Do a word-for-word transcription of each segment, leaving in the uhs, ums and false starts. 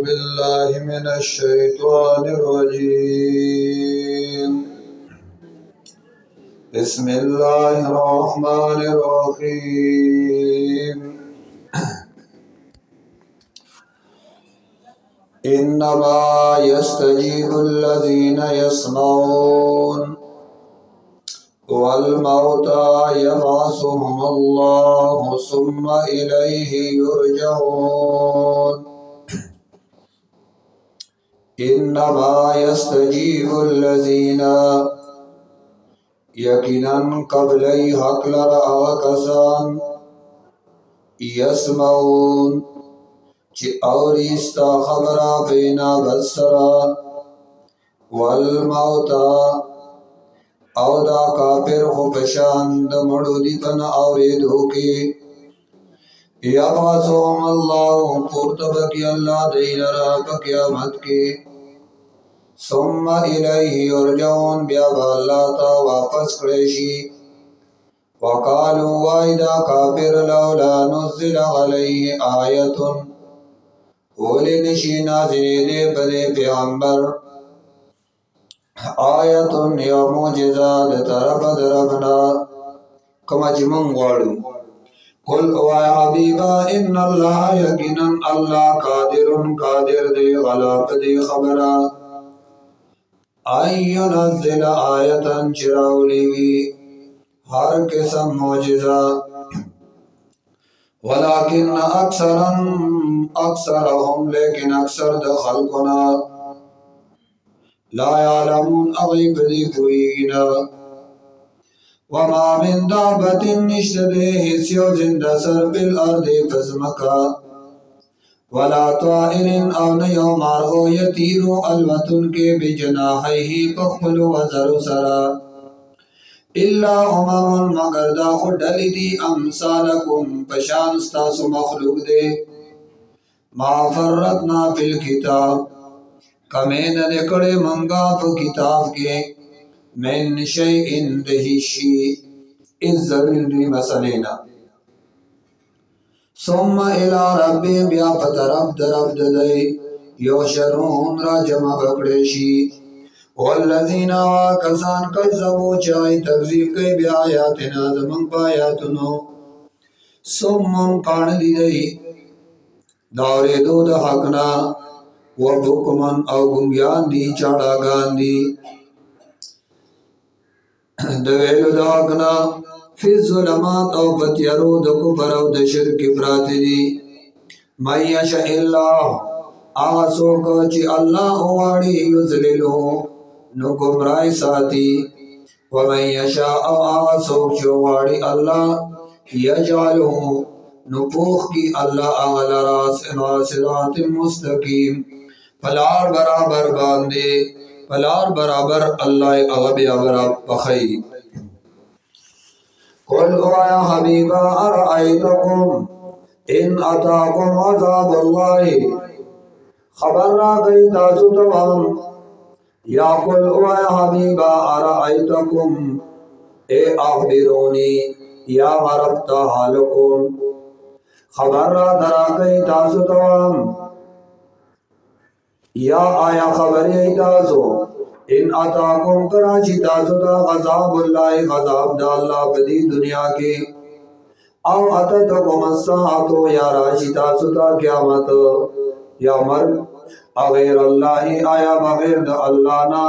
بالله من الشيطان الرجيم بسم الله الرحمن الرحيم إنما يستجيب الذين يسمعون والموتى يبعثهم الله ثم إليه يرجعون إنما يستجيب الذين يقينا قبل حق لرا کسان يسمعون چی اوریستا خبرا بینا بسرا والموتا او دا کافر خو پشان دا مڑو دی پن اوریدو کی یبعثهم اللہ پورتبکی اللہ دیلرا پقیامت کی ثم الیہ یرجعون بیابا اللہ تا واپس کریشی وقالوا وائدا کافر لولا نزل علیہ آیتن اولی نشی نازلی دے بدے پیغمبر آیتن یا موجزہ دے طرف دربنا کما جمن غوڑو قل او حبیبا ان اللہ یقینا اللہ قادر قادر دے غلاب دے خبرہ آئین نزل آیتن چراولیوی ہر قسم موجزہ ولیکن اکثرن اکثرهم لیکن اکثر د خلقنا لا يعلمون اغیب دی کوئینا وما من دابت نشتده حسیو زند سر بالارد پزمکا ولا طائر او نیو مارغو یتیرو الوطن کے بجناحیه پخپلو وزر سرا الا امم مگر دا خود ڈلی دی امثالکم پشان استاسو مخلوق دے ما فرطنا فی الکتاب کمین دکڑے منگا پا کتاب کے من شیئن دہیشی اس زمین دی مسلینا ثم الى ربی بیا پترب درب ددئی یوشرون را جمع بکڑیشی والذین آکسان کذبو چاہی تکذیب کئی بی آیاتنا زمان پایاتنو سمم کان دیدئی داوری دو دا حقنا و بکمن او گنگیان دی چاڑا گان دی دویلو دا حقنا فی الظلمات او پتیارو دا کفر او دا شرک پراتی دی میش اللہ آسو کچی اللہ واری یزللو نو گمرائی ساتی ومن یشاء او آسو چواری اللہ یجعلو نو پوخ کی اللہ اغل راس صراط مستقیم پلار برابر باندے پلار برابر اللہ اغبی برابر بخی قل یا حبیبا ارائیتکم ان اتاکم عذاب اللہ خبر را گئی تازو تمام یا قل یا حبیبا ارائیتکم اے اخبرونی یا مربتا حالکم خبر را درا گئی تازو تمام یا آیا خبری تازو ان اتاکم کراچی تازو تا غضاب اللہ غضاب دا اللہ بدی دنیا کے او اتتکم الساعتو یا راشی تازو تا قیامت یا مرد اغیر اللہ آیا بغیر دا اللہ نا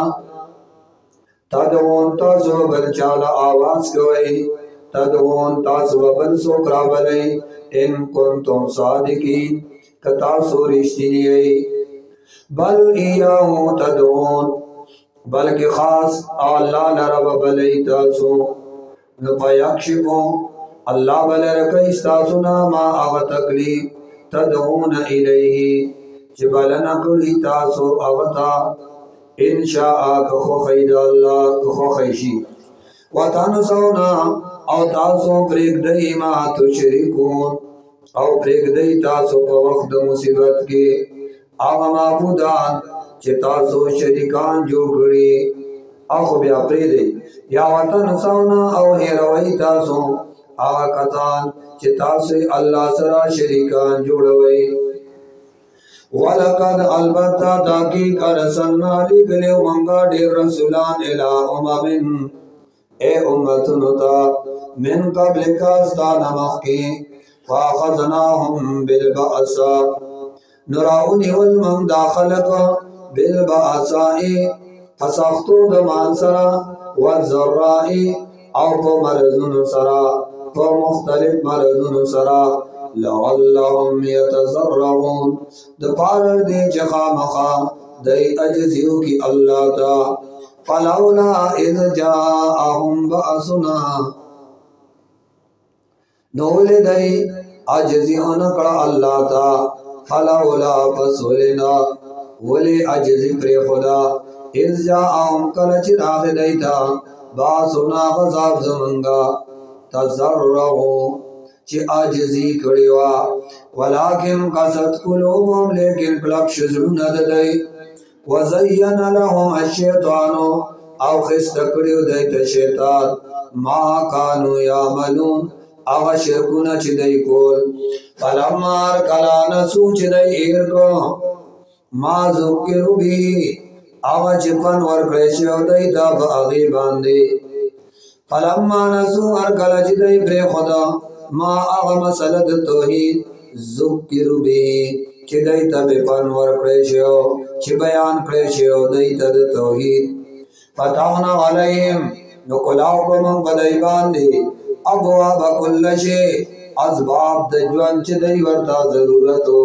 تدعون تازو بلچالا آواز کوئی تدعون تازو بلسوکرا بلی ان کنتم صادقین کتاسو رشتینی ای بل ایاہو تدعون بلکہ خاص اللہ لرب بلی تاسو نپیکشکو اللہ بلی رکی استاسونا ما آغا تکلیف تدعون الیہی جبلن کڑی تاسو اغتا انشاء کخو خید اللہ کخو خیشی وطنسونا او تاسو پریک دئی ما تشرکون او پریک دئی تاسو پا وقت مصیبت کے آغا معبودان چه تاسو شریکان جو گڑی آخو بیا پریدئی یا وطنسونا او ہیروئی تاسو آغا کتان چه تاسو اللہ سرا شریکان جوڑوئی वलकद अलबत्ता ताकीक अरसलना लिगले मंगा डेर रसूलान इला उममिन ए उम्मतुनुता मिन कब्लिका अस्ताना मखी फाखज़नाहुम बिलबअसा नुराउनी वलमन दाखलक बिलबअसाई फसख्तु दमान सरा वज़र्राई औ को मरजुन सरा को मुख्तलिफ मरजुन सरा लअल्लहुम यतज़र्रऊन दपार दे जखा मखा दई अजजियो की अल्लाह ता फलौला इज़ जाअहुम बअसुना नौले दई अजजी अनकड़ा अल्लाह ता फलौला फसोलेना वले अजजी प्रे खुदा इज़ जाअहुम कल चिराग दई था बासुना गज़ाब जमंगा तज़र्रऊ ची आजिज़ी कड़िवा वलाकिन कसत कुलूबुहुम लेकिन क्लक्ष ज़ुन दई वज़य्यन लहुम अश्शैतानु औ खिस्त कड़ियो दई शैतान मा कानू यामलून आगा शिरकुन ची दई कोल फलम्मार कला नसू ची दई एर को मा ज़ुक्किरु भी आगा चिपन वर क्रेशियो दई ता बागी बांदे फलम्मा नसू हर कला ची दई प्रे खुदा मा आगा मसलद तौहीद ज़ुक्किरु भी ची दई ता बेपन वर क्रेशियो ची बयान क्रेशियो दई ता तौहीद फताहना अलैहिम नुकुलाव को मन बदई बांदे अबवाब कुल्ल शे असबाब दजवान ची दई वर्ता जरूरतो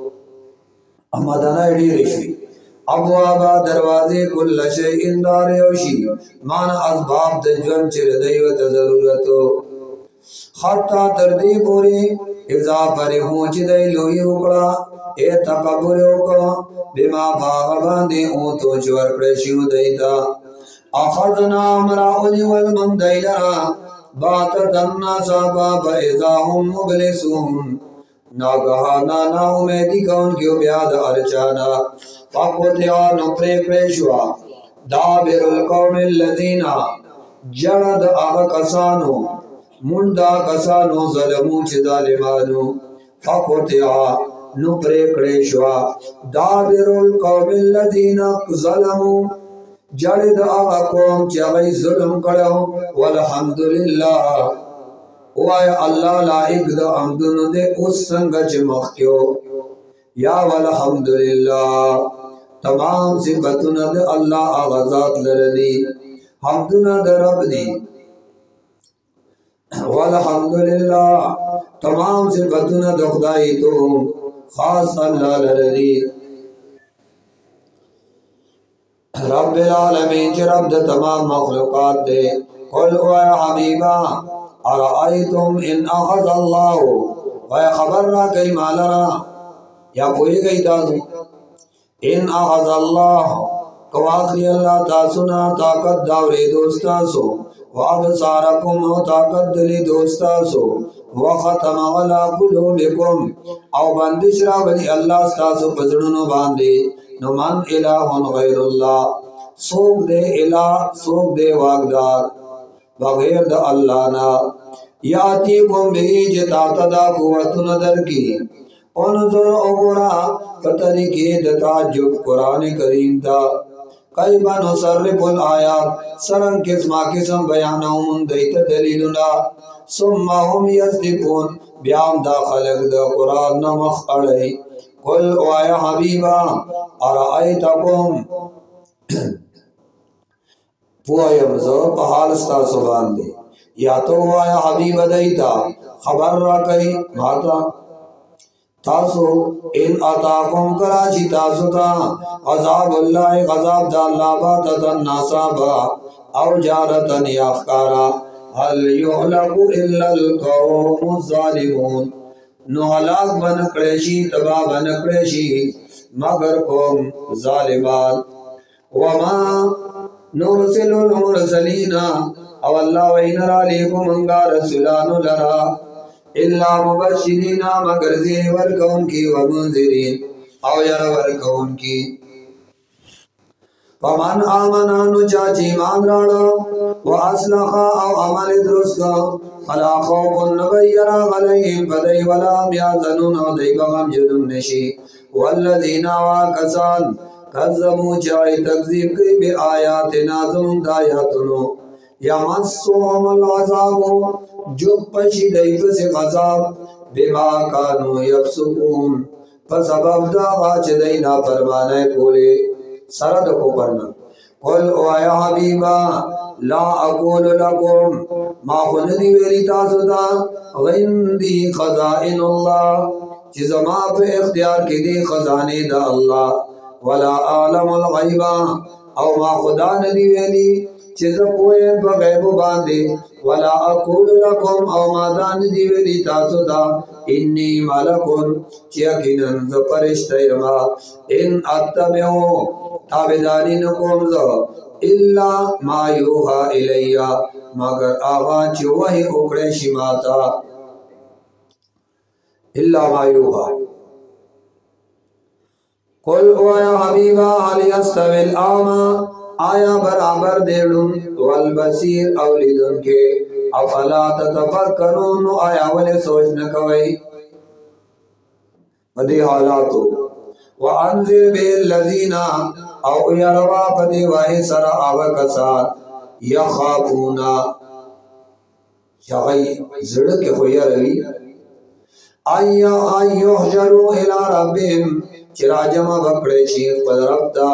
अमदना एडी रेशवी अबवाबा दरवाजे कुल्ल शे इंदार योशी मान असबाब दजवान ची दई वर्ता जरूरतो खत्ता तर्दी पूरी इज़ा फरिहू ची दई लोही उकड़ा ए तकबुर उकड़ा बिमा भाग बांदे ऊँतो चवर क्रेशियो दई ता अखज़ना अमराउली वलमन दई लरा बाततन्ना साबा फइज़ा हुम मुबलिसून नागहाना ना उमेदी कौन क्यों ब्याद अर्चाना फकुतिया नुप्रे क्रेशवा दाबिरुल कौमिल लज़ीना जड़द आग कसानो मुंडा कसानो ज़लमू ची ज़ालिमानो फकुतिया नुप्रे क्रेशवा दाबिरुल कौमिल लज़ीना ज़लमू जड़द आगा कौम चागई जुल्म करो वल्हम्दुलिल्लाह वाय अल्लाह लाइक द अमदुन दे उस संगच मख्यो या वल्हम्दुलिल्लाह तमाम सिफतुन दे अल्लाह आगाज़ात लरदी हमदुन दे रब दी वल्हम्दुलिल्लाह तमाम सिफतुन दे खुदाई तो खास अल्लाह लरदी रब्बिल आलमीन चे रब दे तमाम मखलूकात दे कुल या हबीबा अरअयतुम इन अखज़ल्लाहु व खबर रा कई मालरा या कोई गई ताजु इन अखज़ल्लाहु कवाखी अल्लाह तासुना ताकत दावरे दोस्तासो व अबसारकुम ताकत दली दोस्तासो व खतम अला कुलूबिकुम औ बंदिश रा बली अल्लाह तासु पजड़नो बांधे न मन इलाहुन गैरुल्लाह सोक दे इला सोक दे वागदार बगैर द अल्लाह ना याती कुम भी जिता तदा कुवतुन दर की उनजुर उगुरा कतरी के दताजुब कुरान करीम ता कई बनो सर्रिफुल आयात सरंग किस्मा किस्म बयानों मुन दैत दलीलुना सुम्मा हम यस्दिकुन ब्याम दा खलक द कुरान नमख अड़ई कुल या हबीबा अरअयतकुम पुआयम जो पहाड़स्ता सुबान दे या तो या हबीब दईता खबर रा कई माता तासो इन अताकुम कराची तासुता अज़ाबुल्लाह गज़ाब दा अल्लाह बाततन नासाबा औ जारतन याखकारा हल युहलकु इल्लल कौमुज़ ज़ालिमून नो हलाक बन क्रेशी तबा बन क्रेशी मगर कौम ज़ालिमान वमा नुरसिलुल मुरसलीना अव अल्लाह वैनरा लेकुम अंगा रसुलानु लरा इल्ला मुबश्शिरीना मगर ज़ेवर कौन की व मुंज़िरीन अव यरवर कौन की वमन आमना नु चाची ईमान राणा व अस्लहा अव अमल दुरुस्त फला खौफुन नबयरा अलैहिम फदई वला याज़नून दै गम जुनुन नशी والذین واکسان کذبوا چاہی تکذیب کی بی آیاتنا زمون دایاتنو یمسوهم العذاب جب پشی دیپس غذاب بما کانو یفسقون فسبب دا غاچ دینا فرمانے کولے سرد کو پرنا قل او یا حبیبا لا اقول لکم ما خندی ویلی تاسو دا غندی خزائن اللہ چیز ما پہ اختیار کی دی خزانے دا اللہ ولا عالم الغیبا او ما خدا ندی ویلی چیز پوئے بغیب باندے ولا اقول لکم او ما دان دی ویلی تاسو دا انی ملکن چیکنن ز پرشت یما ان اتبعو تابداری نکوم ز الا ما یوحا الیا مگر آغا چی وحی اکڑے شماتا الا ما یوحا قل او یا حبیبا حل یستوی الآما آیا برابر دیڑن والبصیر اولیدن کے افلا تتفکرون آیا ولی سوچ نکوئی بدی حالاتو وانذر بالذین او یروا پدی وائی سر آغا کسان یخافونا شغی زڑک خویا روی آیا آئیو حجرو الى ربیم چراجم بکڑے شیخ پد ربتا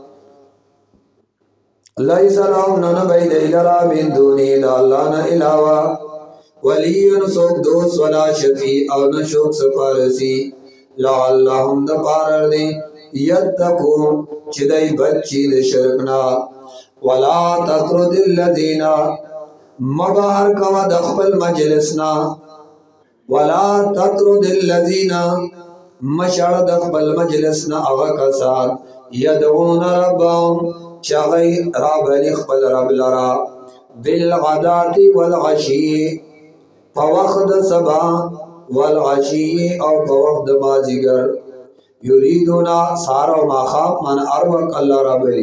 لیس لهم ننبی دیلرا من دونی دا اللہ نا علاوہ ولی نسوک دوست ولا شفی او نشوک سپارسی لعلهم دا پارر دی یتقون چدئی بچی دا شرکنا ولا تطرد الذین مبار کوا دخپل مجلسنا ولا تطرد الذین مشعر دخپل مجلسنا اغکسان یدعون ربهم چاگئی رب لخپل رب لرا بالغدات والغشی فوقت سبا والغشی او فوقت مازگر یریدونا سارا و ماخاب من اروک اللہ رب لی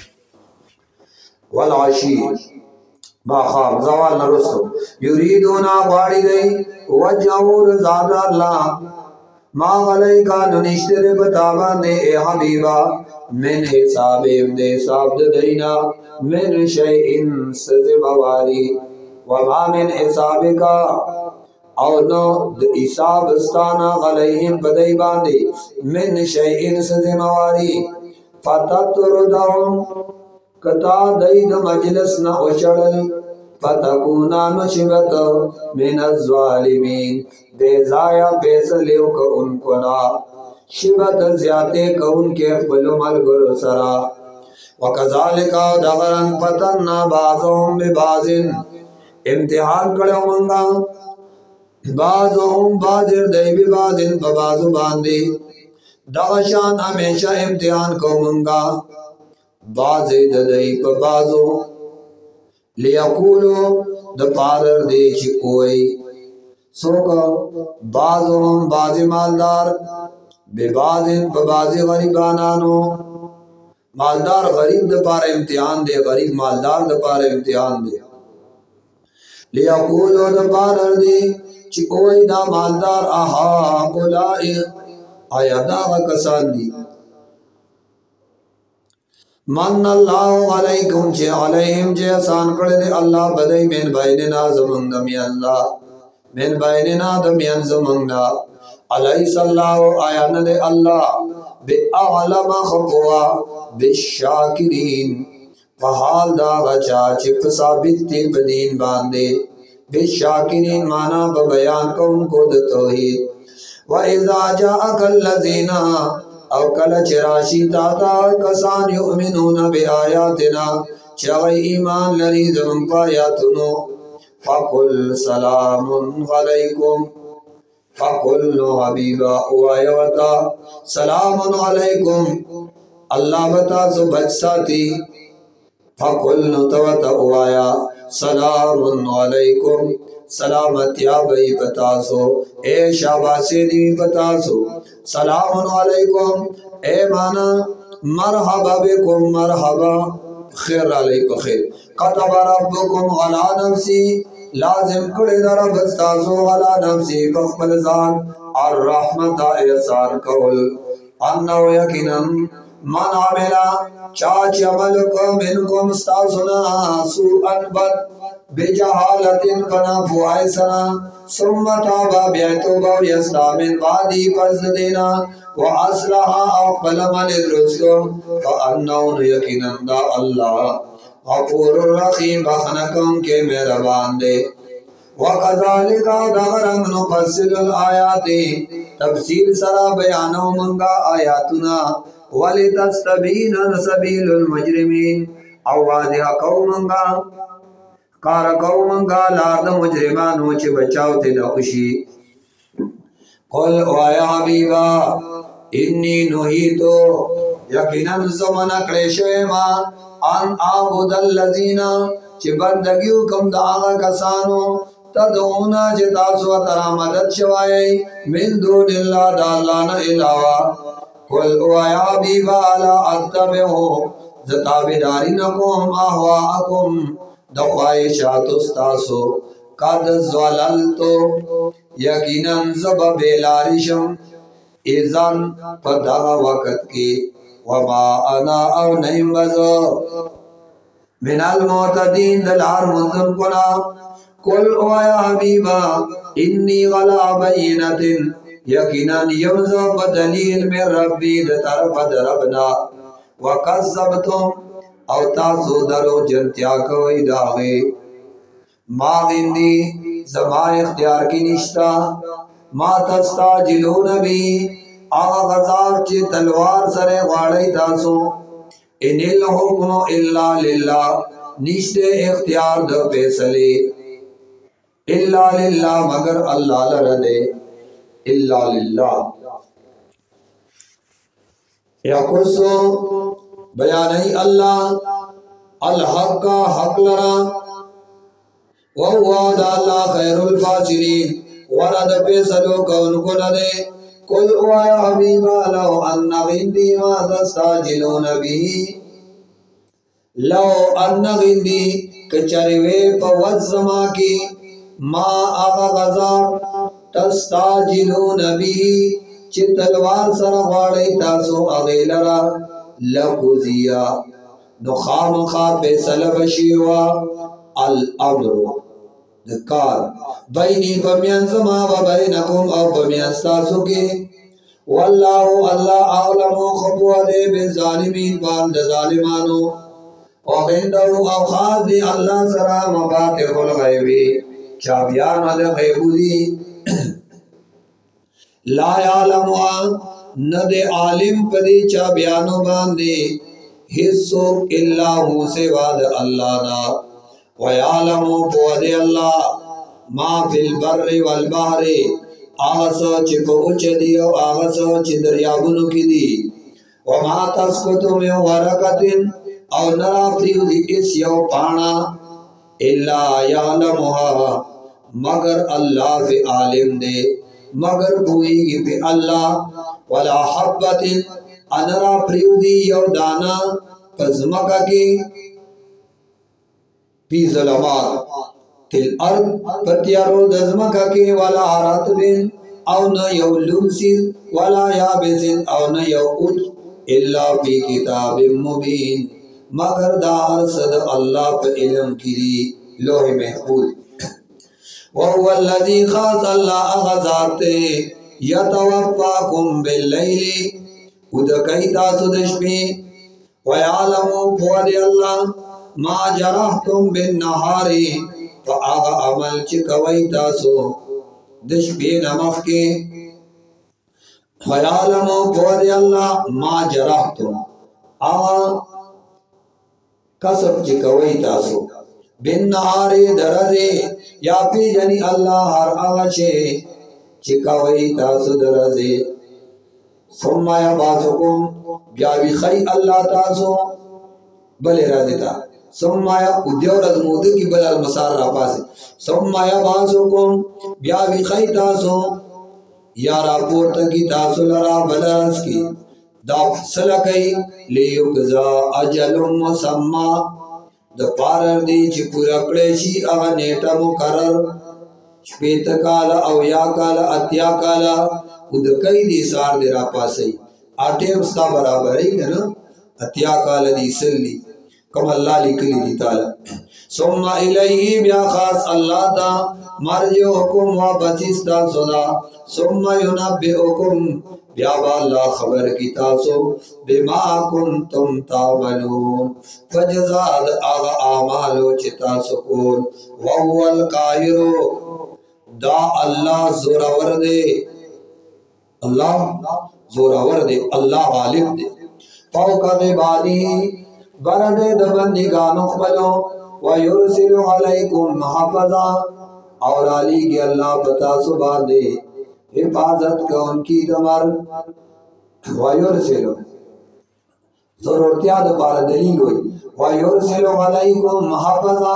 والغشی ماخاب زوال نرسو یریدونا غاڑی گئی وجہور زادہ اللہ ما غلی کا ننشتر بتابانے اے حبیبا من حساب امد حساب دینا من شیئن سزمواری وما من حساب کا او نو حساب استانا غلیہم بدئی باندے من شیئن سزمواری فتتردہم کتا دید مجلس نہ اچڑل فتکونا نشبت من الظالمین بیزایا پیسلیو کا ان کنا شبت زیادے کا ان کے اقبلو ملگر سرا وکذالکا دغرن فتننا بعضهم ببعضن امتحان کڑو منگا بعضهم بعضر دی ببعضن ببعضو باندی دغشان ہمیشہ امتحان کو منگا بعضی ددئی ببعضو لیقولو دپارر دی چکوئی سوکا بعضهم بعضی مالدار ببعضن ببعضی غریبانانو مالدار غریب دپار امتحان دے غریب مالدار دپار امتحان دے لیقولو دپارر دی چکوئی دا مالدار آہا اولائی آیا دا کسان دی من اللہ علیکم چے علیہم چے آسان کردے اللہ بدئی من بیننا زمن دمی اللہ من بیننا دمیان زمننا علیس اللہ آیان دے اللہ بے اعلم خفوا بالشاکرین فحال دا غچا چپ ثابت تی بدین باندے بالشاکرین مانا ببیان کو ان کو دتوحید وَإِذَا جَاءَكَ الَّذِينَ او کل چراشی تاتا کسان یؤمنون بی آیاتنا چغی ایمان لری زمن پایاتنو فَقُلْ سَلَامٌ عَلَيْكُمْ فَقُلْ نو حبیبا اوائیوتا سلام علیکم اللہ بتا سو بچ ساتی فَقُلْ نو توتا اوایا سلام علیکم سلامت یا بھئی بتاسو اے شاباسی دی بتاسو سلام علیکم اے مانا مرحبا بکم مرحبا خیر علیکم خیر قطب ربکم غلا نفسی لازم کڑی در بستاسو غلا نفسی بخبل زان الرحمت احسان کول अन्नौ यकीनन मन आमिला चाच अमल को मिनकुम स्तासुना सुअन बद बेजहालतिन बना फुआए सना सुम्मा ताबा बेतौबा यस्तामिन बादी पज़ देना व अस्लहा अक़बल मन दुरुस्तो फ़अन्नौ यकीनन दा अल्लाह गफूरुर रहीम बखनकम के मेहरबान दे वकज़ालिका दगरम नुफस्सिलुल आयाति तफसील सरा बयानो मंगा आयातुना वलितस्तबीना सबीलुल मुजरिमीन आवाज़िहा कौमंगा कार कौमंगा लाद मुजरिमानो च बचाव ते नौशी कुल वाया हबीबा इन्नी नुहीतो यकीनन ज़माना क्लेशेमा अन आबुदल लज़ीना च बंदगी कम दागा कसानो तदऊना जितासु तरा मदद शवाए मिन दूनिल्लाह दालाना इलावा कुल वाया हबीबा ला अत्तबिउ ज़ताबिदारी नकुम अहवाअकुम दख्वाइशातुस्तासु कद ज़ललतो यकीनन ज़ब बेलारिशम इज़न पदा वक़्त की वमा अना औ नहीं मज़ो मिनल मोतदीन दलार मुंदन कुना कुल वाया हबीबा इन्नी गला बैनतिन यकीनन यमज़ो बदलील में रब्बी तरफ दरबना वकज़्ज़बतुम औ तासु दरो जनत्या कोई दागे मागिंदी ज़मा इख्तियार की निश्ता मा तस्ताजिलून भी आगा गज़ाब चे तलवार सरे वाड़े तासु इनिल हुक्म इल्ला लिल्लाह निश्ते इख्तियार द फैसले इल्ला लिल्लाह मगर अल्लाह लरदे इल्ला लिल्लाह यकुसु बयानी अल्लाह अल हक का हक लरा वहुवा अल्लाह खैरुल फासिलीन वरद फैसलो कौन को नदे कुल वाया हबीबा लौ अन्ना गिंदी मा तस्ताजिलून बिही लौ अन्ना गिंदी कचरवे पवज़्ज़मा की मा आगा गज़ाब तस्ताजिलून बिही ची तलवार सरा वाड़े तासो अगेलरा लकुजिया नुखाम खा फैसला बशीवा अल अम्रु कार बैनी बमियान ज़मा व बैनकुम औ बमियान तासो के वल्लाहु अल्लाह अअलमु खबुअले बिज़ालिमीन बाल ज़ालिमानो और इंदहु औ खास दी अल्लाह सरा मफातिहुल गैबी चाबियान वाले गैबुदी ला यालमुआ नदे आलिम पदी चाबियानो बांधे हिस्सो इल्ला हु से वाद अल्लाह ना वयालमु पौधे अल्लाह मा फिल बर्रि वल बहरे आगसो चिप उच दियो आगसो चिदरियाबुनु की दी वमा तस्कुतु में वरकतिन और नरा प्रियुदी इस यो पाना इल्ला यालमुहा मगर अल्लाह fi आलिम दे मगर बुई पे अल्लाह वला हब्बतिन अनरा प्रियुदी यो दाना पज़मका की पी ज़लमात तिल अर्द पतियारो दज़मका की वला रातबिन औ न यो लुमसी वला याबिसिन औ न यो उच इल्ला फी किताबिम मुबीन मगर दार सद अल्लाह पे इल्म की लोहे महफूज वहुवल्लज़ी खास अल्लाह अग़ज़ाते यतवफ़्फ़ाकुम बिल्लैली उदकई तासुदशमी वयालमु फौद अल्लाह मा जरहतुम बिन्नहारी फ़आगा अमल चिकवई तासु दशबी नमक के वयालमु फौद अल्लाह मा जरहतुम आगा कसब चिकवई तासु बिन्नहारी दरजे या पी जनी अल्लाह हर आशे चिकावई तासु दरजे सुम्माया बासुकुम ब्यावी खई अल्लाह तासु बले राजिता सुम्माया उद्योग रजमूद की बलाल मसार रापासे सुम्माया बासुकुम ब्यावी खई तासु यारा पोर्ट की तासु लरा बलास की दाफ सलकई लियुकजा अजलुम मुसम्मा द पारर दी ची पूरा प्लेशी अगा नेटा मुकरर श्वेत काला अव या काला अत्या काला उद कई दी सार दे रापासई आटे उसका बराबर ही है ना अतिया काल दी सल्ली कम अल्लाह लिखली दी ताला सुम्मा इलैहि ब्या खास अल्लाह ता मरजुकुम व बसिस्ता सुना सुम्मा युनब्बिउकुम ब्या अल्लाह खबर की तासो बिमा कुंतुम तामलून फजजाद आगा आमालो चिता सुकून व हुवल काहिरो दा अल्लाह जोरावर दे अल्लाह जोरावर दे अल्लाह गालिब दे फौका बिबादी बरदे दबंदी गानो खबलो व युरसिलु अलैकुम हफजा और अली के अल्लाह बता सुबह दे हिफाजत का उनकी दमर व युरसिलु जरूरतियात पर दलील हुई व युरसिलु अलैकुम हफजा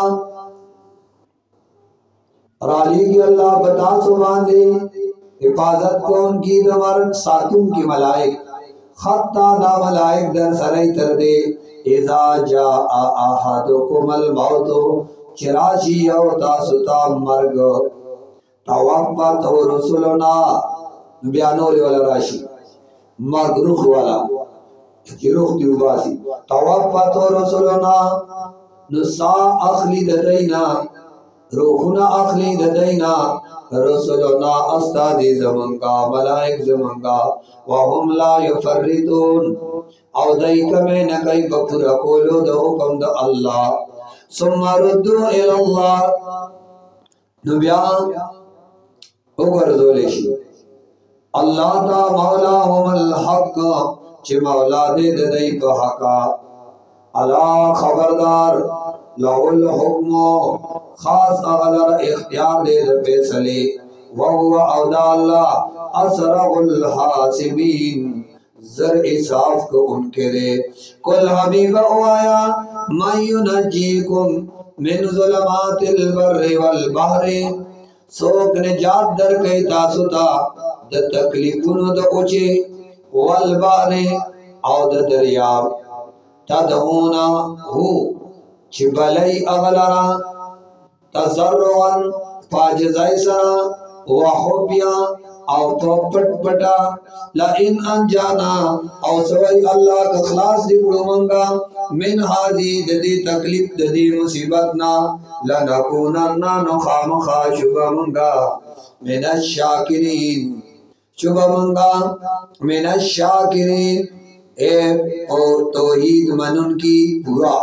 और अली की अल्लाह बता सुबह दे हिफाजत को उनकी दमर सातुम की मलाइक खत्ता दा मलाइक दर सराय तर दे इज़ा जा अहदुकुमल मौत चिराशी यौ तासुता मर्ग तवफ़्फ़त रुसुलना बयानोरे वाला राशि मर्ग रुख वाला रुख की उबासी तवफ़्फ़त रुसुलना नुसा अखली ददैना रूहुना अखली ददैना रसुलना अस्तादी ज़मंगा मलाइक ज़मंगा वहुम ला युफर्रितून औ दैक में न कई बपुरा कोलो दो हुक्म द अल्लाह सुम्मा रुद्दू इलल्लाह नबिया उगर जोलेशी अल्लाह ता मौला हुमल हक चे मौला दे दई पे हका अला खबरदार लहुल हुक्म खास अगलर इख्तियार दे दे फैसले वहुवा औदा अल्लाह असरउल हासिबीन जर इसाफ को उनके दे कुल हबीब आया मयुनजीकुम मिन ज़ुलमातिल बर्रि वल बहरि सोक निजात दर के तासुता द तकलीफुन द उचे वल बहरि औ द दरिया तदहुना हु चिबलई अगलरा तजर्रुअन फाजजाइसरा व हुबिया औ तो पटपटा ला इन अनजाना औ सवई अल्लाह का खलास दी बुड़मंगा मिन हाजी ददी तकलीफ ददी मुसीबत ना लनकुनन्ना नुखामखा शुभमंगा मिन अश्शाकिरीन शुभमंगा मिन अश्शाकिरीन ए और तौहीद मनन की पूरा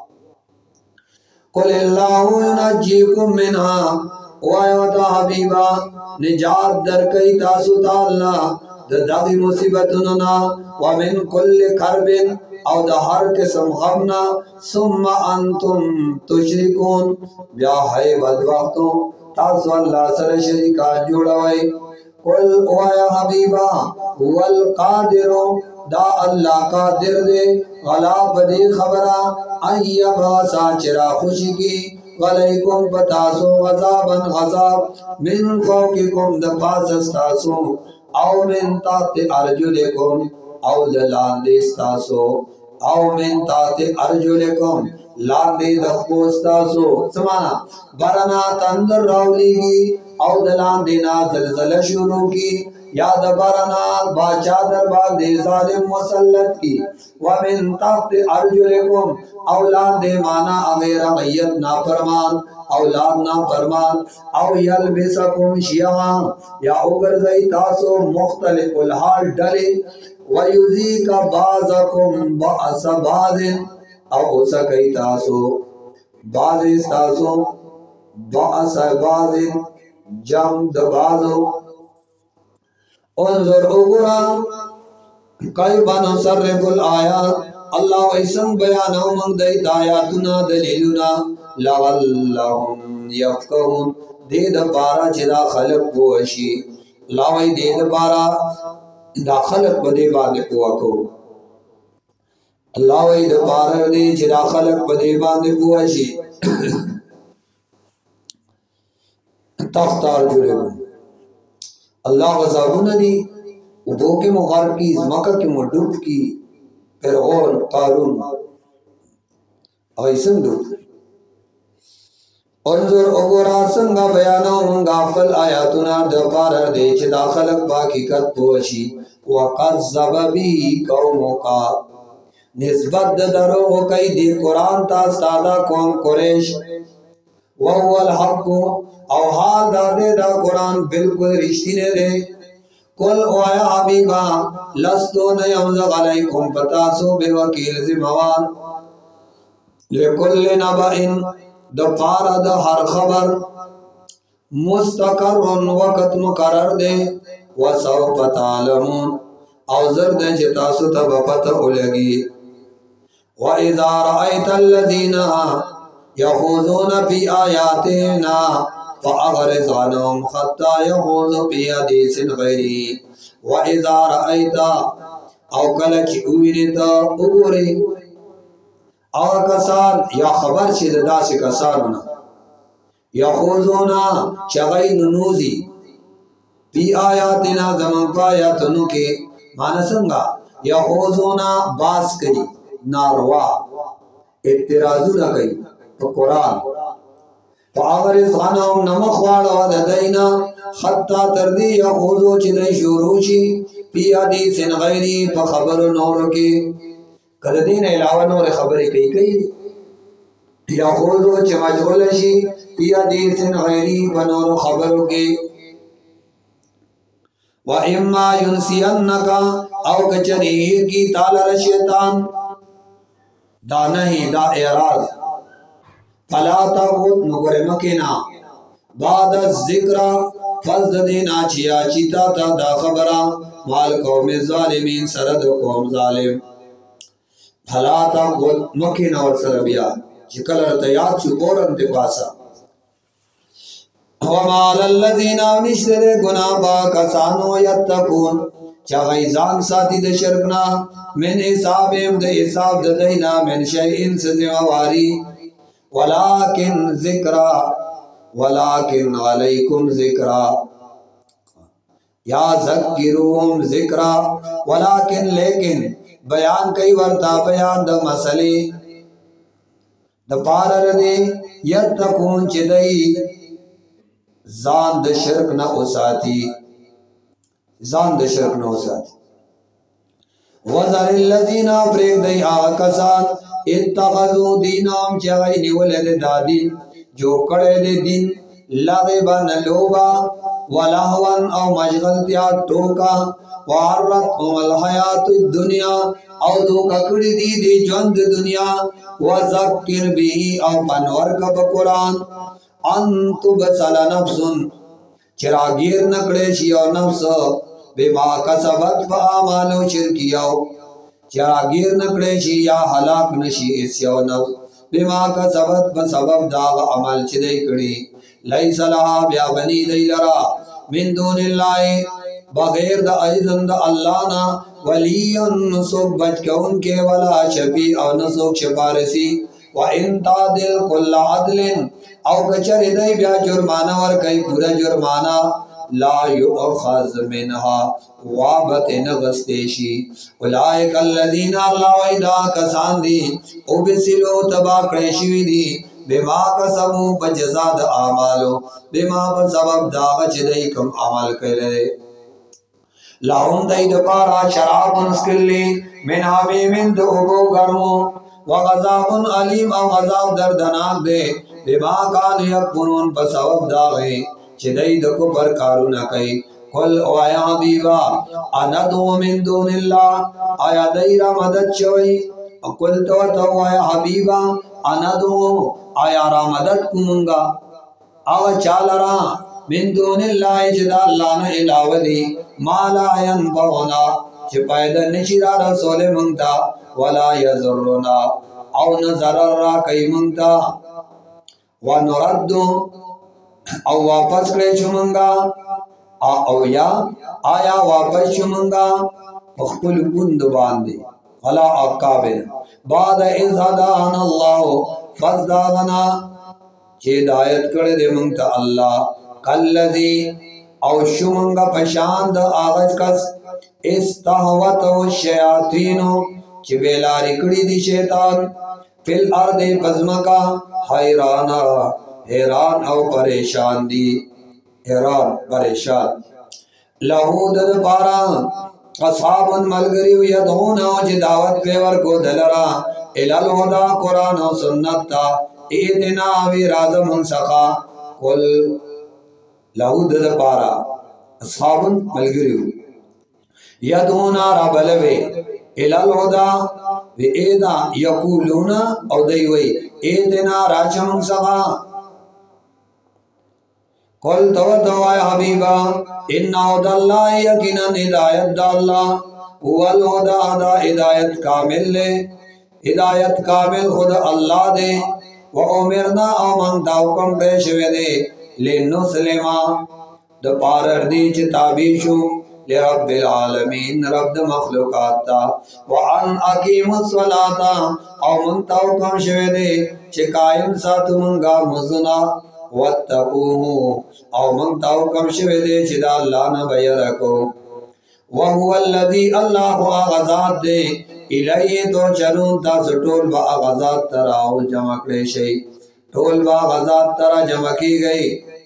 कुल अल्लाहु युनज्जीकुम मिनहा वायदा हबीबा निजात दर कई तासुता अल्लाह द दादी मुसीबतुना व मिन कुल्ल करबिन औ द हर किस्म गमना सुम्मा अंतुम तुशरिकून ब्या है बद वक्तों तासु अल्लाह सर शरीका जोड़ावे कुल वाया हबीबा वल कादिरो दा अल्लाह कादिर दे गला बदे खबरा अय्यबा साचरा खुशी की वलैकुम पतासो गज़ाबन गज़ाब मिन फौकिकुम दफासस्तासो औ मिन ताते अर्जुलिकुम औ ललांदेस्तासो औ मिन ताते अर्जुलिकुम लांदे दखोस्तासो समाना बरना तंदर रावलीगी औ दलांदे ना जलजल शुरू की याद बरना बाचा दरबार दे जालिम मुसल्लत की व मिन ताते अर्जुलिकुम औलाद माना अमेरा मैयत ना फरमान औलाद ना फरमान औ यलबिसकुम शिया या उगर जई तासो मुख्तलिफुल हाल डले व युजीका बाज़कुम बअस बाज़िन औ उसकई तासो बाज़ तासो बअस बाज़िन जम दबाजो उन्जुर उगरा कई बनो सर्रिफुल आयात अल्लाह वैसन बयानो मंग दई आयातुना दलीलुना लवल्लहुम यफकहुन दे द पारा चिदा खलक पोशी लावई दे द पारा दा खलक बदे बांधे पोआ को अल्लाह वई द पारा दे चिदा खलक बदे बांधे पोशी तख्तार जुड़े अल्लाह वज़ाबुन दी उबो के मुगार की मक्का के मुडुब की फिरऔन कारून ऐसन दो अंजुर ओगोरा संगा बयानो मंगा फल आयातुना दपार दे चिदा खलक बाकी कत पोशी وکذب به قومک نسبت دروغ کوي دی قرآن تا ساده قوم قریش وهو الحق او حال دا دے دا قرآن بالکل رشتینه دے قل او یا حبیبا لستو نیمزغ علیکم پتاسو بے وکیل زموان لکل نبئن دا پارا دا ہر خبر مستقر وقت مقرر دے وسوف تعلمون او زرد جتاسو تب پتہ لگی وَإِذَا رَأَيْتَ الَّذِينَ يَخُوضُونَ فِي آيَاتِنَا فَأَعْرِضْ عَنْهُمْ حَتَّى يَخُوضُوا فِي حَدِيثٍ غَيْرِهِ وَإِذَا رَأَيْتَ او کله چې وینې ته وګورې او کسان یا خبر چې د داسې کسانو یخوضون چې هغوی ننوځي فی آیاتنا زموږ په آیاتونو کې معنی څنګه یخوضون باز کوي ناروا اعتراضونه کوي په قرآن فاعرض عنهم نمخ واړه د دینا حتی تر دې یخوضو چې دی شروع شي فی حدیث غیري په خبرو نورو کې کله دین علاوه نور خبرې کوي کوي یخوضو چې مشغول شي فی حدیث غیري په نورو خبرو کې و اما ينسينك او کچری کی تعالی شیطان دا نہیں دا اعراض فلا تقود نگر مکینا بعد الذکر فزد دینا چیا چیتا تا دا خبرا مال قوم ظالمین سرد قوم ظالم فلا تقود مکینا ورسر بیا چکل رتیات چو پورن تی پاسا ومال الذین نشتر گناہ با کسانو یتقون چا غیزان ساتی د شرکنا من حسابیم د حساب د دینا من شیئن سزمواری ولیکن ذکرہ ولیکن علیکم ذکرہ یا ذکروم ذکرہ ولیکن لیکن بیان کئی ورطا بیان د مسئلے د پارر دے یتقون چی دی زان د شرک نہ اساتی زان د شرک نہ اساتی وذر الذین فریق دی آغا کسان اتخذو دینام چاگئی نیولے دے دا دین جو کڑے دے دین لغبن لوبا ولہون او مشغلتیا توکا وعرت ام الحیات الدنیا او دوکا کڑی دی دی جوند دنیا وذکر بھی او پنور کب قرآن انتو بسل نفسن چراغیر نکڑے شیو نفس بما کسبت پا آمالو شرکیو چراغیر نکڑے شی یا حلاک نشی اسیو نفس بما کسبت پا سبب داغ عمل چدے کڑی لیس لہا بیا بنی دی لرا من دون اللہ بغیر دا عزم دا اللہ نا ولی نسوک بچ کون کے ولا شفی او نسوک شپارسی وَإِن تَعْدِلْ كُلَّ عَدْلٍ او کچر دی بیا جرمانہ ور کئی پورا جرمانہ لا یؤخذ منها وابت نغستیشی اولائک الذین اللہ ویدہ کسان دی او بسلو تبا کریشوی دی بما کسبو بجزاد آمالو بما بسبب داغچ دی کم عمل کرے لہم دی دپارا شراب نسکلی من حمیم دعبو گرمو وغذاب علیم او غذاب دردناک دے بما کان یکفرون بسبب داغے چی دی دکو پر کارونا کئی قل او آیا حبیبا اندو من دون اللہ آیا دی را مدد چوئی قل تو تو آیا حبیبا اندو آیا را مدد کمونگا آغا چالرا من دون اللہ جدا اللہ نا علاوہ دی مالا ینفعنا چی پیدا نشیرا رسول منگتا ولا یزرنا او نظرر را کئی منگتا ونردو او واپس کرے چمنگا او یا آیا واپس چمنگا پخپل کند باندے غلا اقابر بعد از هدان اللہ فزداغنا چی دایت کردے منگتا اللہ کاللذی او شمنگا پشاند آغاز کس استحوتو الشیاطینو چی بیلاری کڑی دی شیطان فی الارد پزمکا حیرانا حیران او پریشان دی حیران پریشان لہو دد پارا اصحاب ملګریو یدعون او چې دعوت پې ورکو دلرا الی الهدی قرآن او سنت ته اهدنا وی راځه مونږ څخه قل له د دپاره اصحاب ملګریو یدعون رابلوي الی الهدی وی ایدا یقولون او دی وی اهدنا راځه مونږ څخه قل تو دعا حبیبا ان هدى الله یقینا ہدایت دا اللہ هو الهدى دا ہدایت کامل لے ہدایت کامل خود اللہ دے و امرنا او من دا حکم پیش دے لنسلم دا پارر دی چھ تابع شو لرب العالمین رب دا مخلوقات تا وان اقیم الصلاة او من تا حکم شو دے چھ قائم ساتو منگا مزنا واتقوه او من تا حکم شوه دے چې دا الله نه بیر کو وهو الذي الله غزاد دے الیه تو چرون تاسو ټول با غزاد ترا او جمع کړی شي ټول با غزاد ترا جمع کی گئی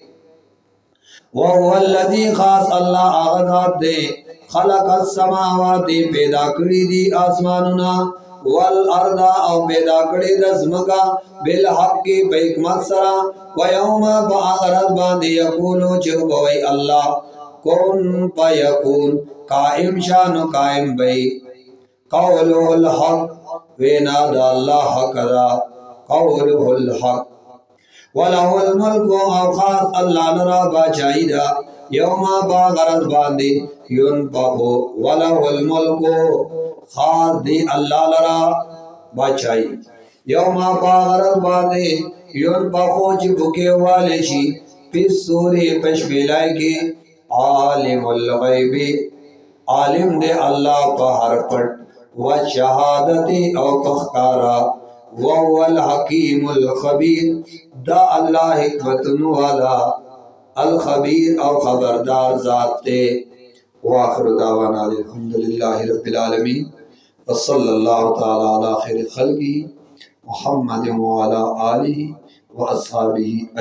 وهو الذي خاص الله غزاد دے خلق السماوات پیدا کړی دی آسمانونه والارض او پیدا کړی د زمکا بالحق په حکمت سره و یوم فاغرض باندې یقولو چې وای الله کون فیکون قائم شانو قائم بی قوله الحق وینا د الله حق دا قوله الحق وله الملك او خاص الله لرا بچای دا یوم فاغرض باندې ينفقو وله الملك خاص دی اللہ لرا بچائی یوم پاغرد باندے یون پاکو چی بکے والے شی پس سوری پشمیلائی کی عالم الغیبی عالم دے اللہ پا ہر پٹ و شہادتی او پخکارا وهو الحکیم الخبیر دا اللہ حکمتن والا الخبیر او خبردار ذات تے وآخر دعوانا الحمدللہ رب العالمین وصلی اللہ تعالی علی خیر خلقی محمد وعلا آلہ و اصحابہ